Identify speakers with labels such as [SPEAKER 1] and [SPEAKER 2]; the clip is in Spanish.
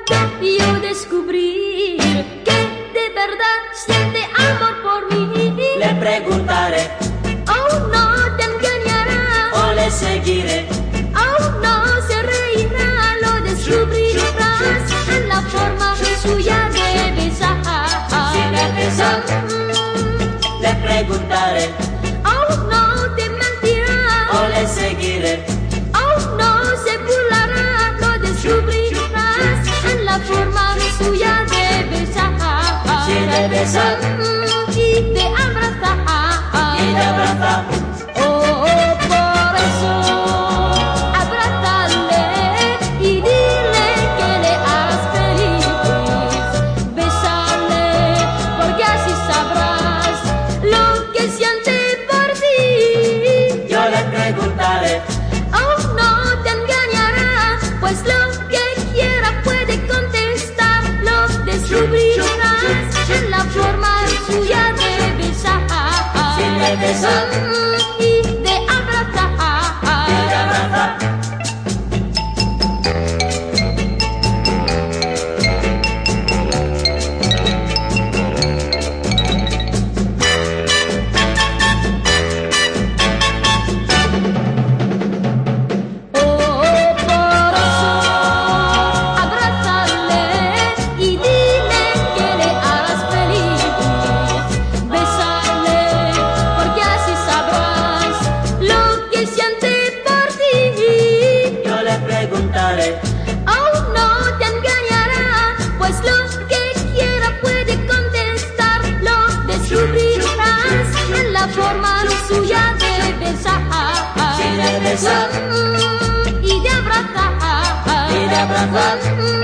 [SPEAKER 1] puedo yo descubrir que de verdad siente amor por mí.
[SPEAKER 2] Le preguntaré,
[SPEAKER 1] oh no te engañará,
[SPEAKER 2] o le seguiré,
[SPEAKER 1] oh no se reirá, lo descubrirás en la forma suya de besar.
[SPEAKER 2] si me besa. Le preguntaré,
[SPEAKER 1] oh no te mentirá,
[SPEAKER 2] o le seguiré,
[SPEAKER 1] oh no se burlará, lo descubrirás en la forma suya de besar.
[SPEAKER 2] si me besa
[SPEAKER 1] Y te abrazar.
[SPEAKER 2] y te abraza.
[SPEAKER 1] Oh, por eso abrázale y dile que le harás feliz. Bésale porque así sabrás lo que siente por ti.
[SPEAKER 2] Yo le preguntaré,
[SPEAKER 1] Oh, no te engañará, pues lo que quiera puede contestar. Lo descubrirás en la forma suya de besar.
[SPEAKER 2] si me besa
[SPEAKER 1] Y de abrazar.
[SPEAKER 2] y te abraza.
[SPEAKER 1] Oh, por eso abrázale y dile que le harás feliz. Bésale porque así sabrás lo que siente por ti.
[SPEAKER 2] Yo le preguntaré,
[SPEAKER 1] Oh, no te engañará, pues lo que quiera puede contestar. Lo descubrirás en la forma suya de besar.
[SPEAKER 2] si me besa
[SPEAKER 1] Y de abrazar.
[SPEAKER 2] y te abraza.